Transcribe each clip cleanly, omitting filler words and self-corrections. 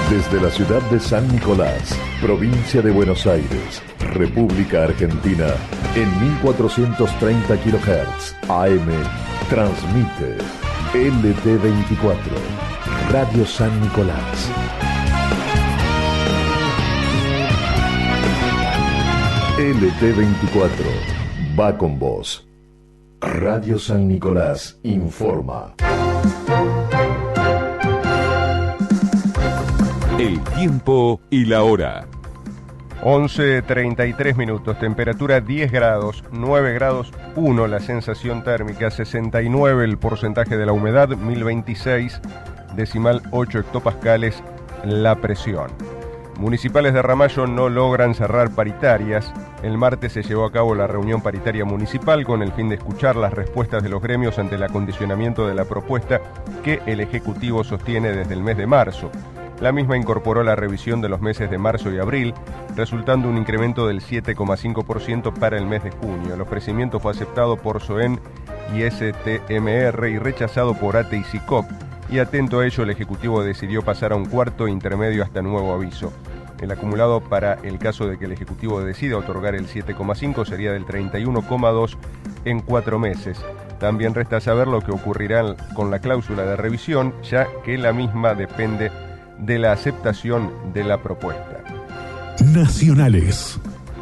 Desde la ciudad de San Nicolás, provincia de Buenos Aires, República Argentina, en 1430 kHz AM, transmite LT24, Radio San Nicolás. LT24, va con vos. Radio San Nicolás informa. El tiempo y la hora. 11:33 minutos, temperatura 10 grados, 9 grados 1 la sensación térmica, 69 el porcentaje de la humedad, 1026, decimal 8 hectopascales la presión. Municipales de Ramallo no logran cerrar paritarias. El martes se llevó a cabo la reunión paritaria municipal con el fin de escuchar las respuestas de los gremios ante el acondicionamiento de la propuesta que el Ejecutivo sostiene desde el mes de marzo. La misma incorporó la revisión de los meses de marzo y abril, resultando un incremento del 7,5% para el mes de junio. El ofrecimiento fue aceptado por SOEN y STMR y rechazado por ATE y SICOP, y atento a ello el Ejecutivo decidió pasar a un cuarto intermedio hasta nuevo aviso. El acumulado para el caso de que el Ejecutivo decida otorgar el 7,5 sería del 31,2 en 4 meses. También resta saber lo que ocurrirá con la cláusula de revisión, ya que la misma depende de la aceptación de la propuesta. Nacionales.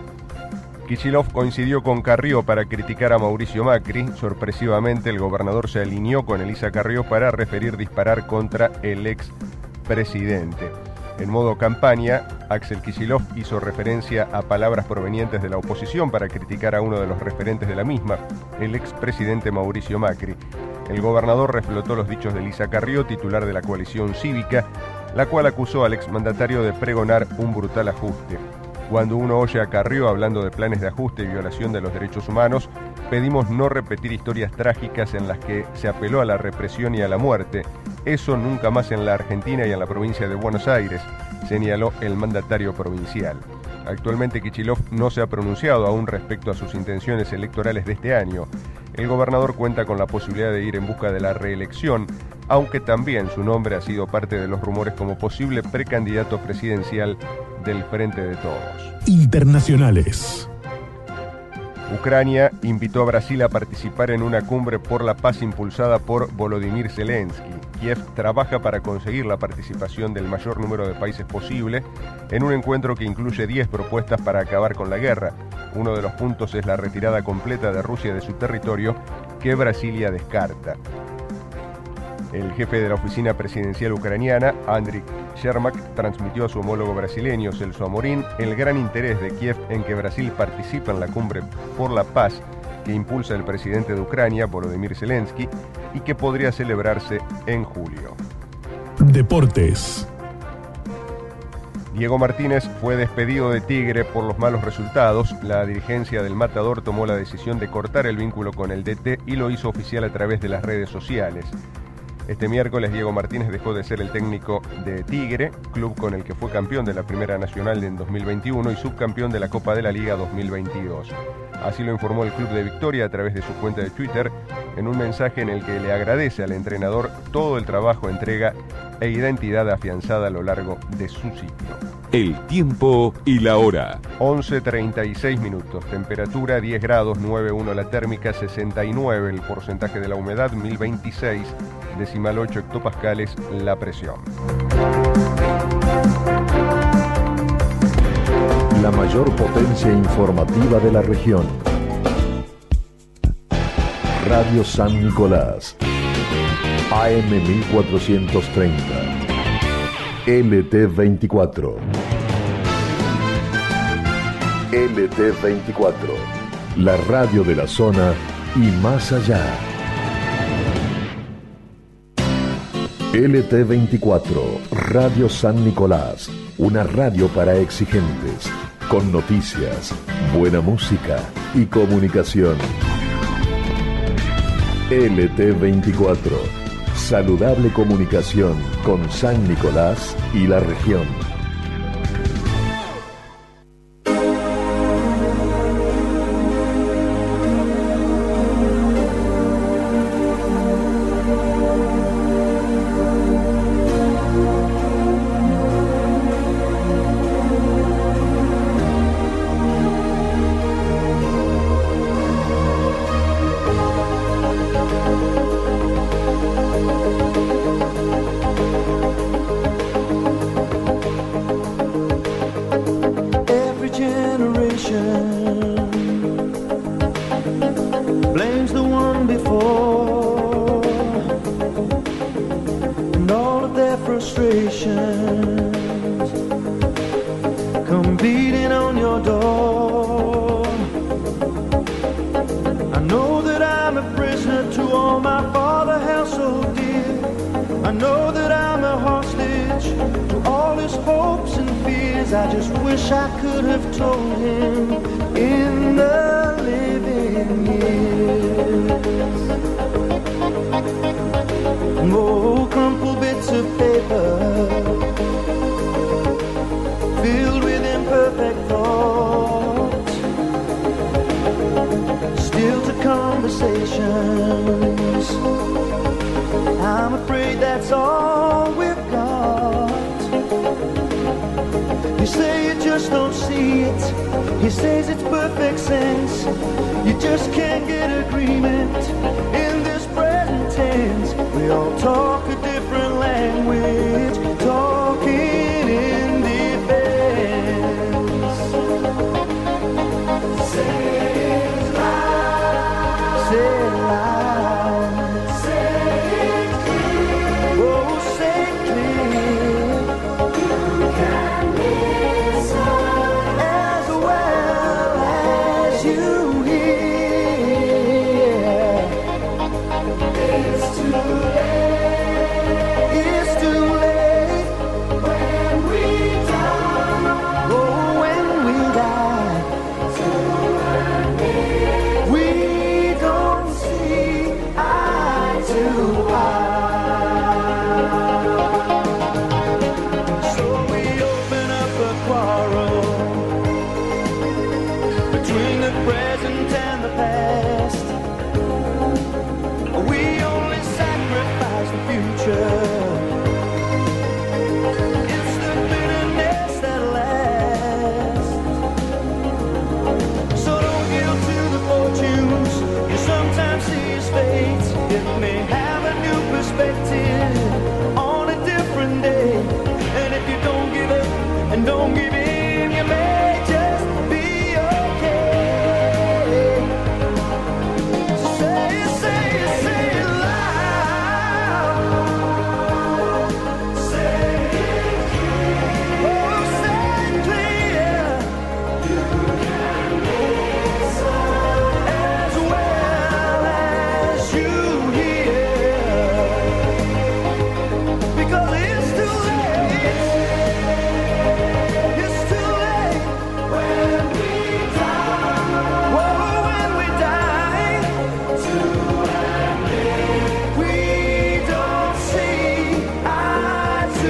Kicillof coincidió con Carrió para criticar a Mauricio Macri. Sorpresivamente, el gobernador se alineó con Elisa Carrió para referir disparar contra el expresidente. En modo campaña, Axel Kicillof hizo referencia a palabras provenientes de la oposición para criticar a uno de los referentes de la misma, el expresidente Mauricio Macri. El gobernador reflotó los dichos de Elisa Carrió, titular de la coalición cívica, la cual acusó al exmandatario de pregonar un brutal ajuste. Cuando uno oye a Carrió hablando de planes de ajuste y violación de los derechos humanos, pedimos no repetir historias trágicas en las que se apeló a la represión y a la muerte. Eso nunca más en la Argentina y en la provincia de Buenos Aires, señaló el mandatario provincial. Actualmente Kicillof no se ha pronunciado aún respecto a sus intenciones electorales de este año. El gobernador cuenta con la posibilidad de ir en busca de la reelección, aunque también su nombre ha sido parte de los rumores como posible precandidato presidencial del Frente de Todos. Internacionales. Ucrania invitó a Brasil a participar en una cumbre por la paz impulsada por Volodymyr Zelensky. Kiev trabaja para conseguir la participación del mayor número de países posible en un encuentro que incluye 10 propuestas para acabar con la guerra. Uno de los puntos es la retirada completa de Rusia de su territorio, que Brasilia descarta. El jefe de la oficina presidencial ucraniana, Andriy Yermak, transmitió a su homólogo brasileño, Celso Amorín, el gran interés de Kiev en que Brasil participe en la cumbre por la paz que impulsa el presidente de Ucrania, Volodymyr Zelensky, y que podría celebrarse en julio. Deportes. Diego Martínez fue despedido de Tigre por los malos resultados. La dirigencia del Matador tomó la decisión de cortar el vínculo con el DT y lo hizo oficial a través de las redes sociales. Este miércoles Diego Martínez dejó de ser el técnico de Tigre, club con el que fue campeón de la Primera Nacional en 2021 y subcampeón de la Copa de la Liga 2022. Así lo informó el Club de Victoria a través de su cuenta de Twitter, en un mensaje en el que le agradece al entrenador todo el trabajo, entrega e identidad afianzada a lo largo de su ciclo. El tiempo y la hora. 11:36 minutos, temperatura 10 grados, 9,1 la térmica, 69 el porcentaje de la humedad, 1026, decimal 8 hectopascales la presión. La mayor potencia informativa de la región. Radio San Nicolás. AM 1430. LT24. LT24. La radio de la zona y más allá. LT24, Radio San Nicolás, una radio para exigentes, con noticias, buena música y comunicación. LT24, saludable comunicación con San Nicolás y la región. their frustrations come beating on your door. I know that I'm a prisoner to all my father held so dear. I know that I'm a hostage to all his hopes and fears. I just wish I could have told him in the living years. Oh, crumpled bits of paper filled with imperfect thoughts, still to conversations. I'm afraid that's all we've got. You say you just don't see it. He says it's perfect sense. You just can't get agreement in this present tense. We all talk a different language, talking in defense. Say it loud. Say it loud. Say it clear. Oh, say it clear. You can listen as well as you hear. It's too late. It's too late when we die. Oh, when we die. We don't see eye to eye. So we open up a quarrel between the present and the past. We only sacrifice the future. It's the bitterness that lasts. So don't yield to the fortunes you sometimes see as fate. It may have a new perspective on a different day. And if you don't give up and don't give in, you may just be okay. So say it, say it, say it loud. Say it clear. Oh, say it clear. You can listen as well as you hear. Because it's too late. It's too late when we die. Whoa, when we die. We don't see eye to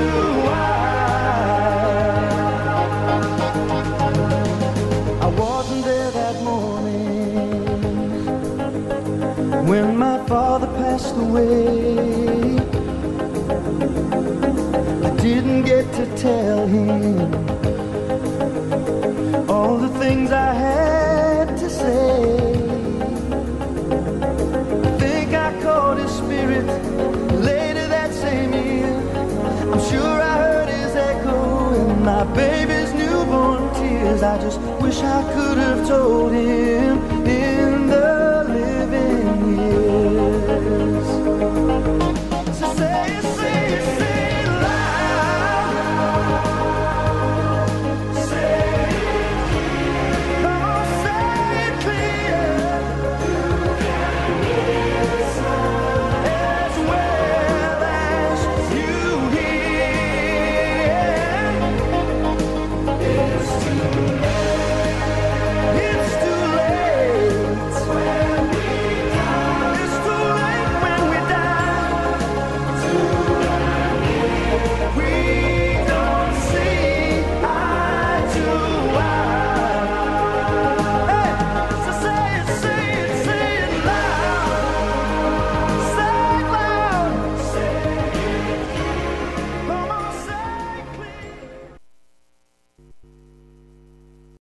eye. I wasn't there that morning when my father passed away. I didn't get to tell him all the things I had to say. I think I caught his spirit later that same year. I'm sure I heard his echo in my baby's newborn tears. I just wish I could have told him in the living years. So say it, say it, say it loud. Say it clear. Oh, say it clear. You can listen as well as you hear. It's too late. It's too late when we die. It's too late when we die. We don't see eye to eye. Hey, so say it, say it, say it loud. Say it loud. Say it. Come on, say it clear.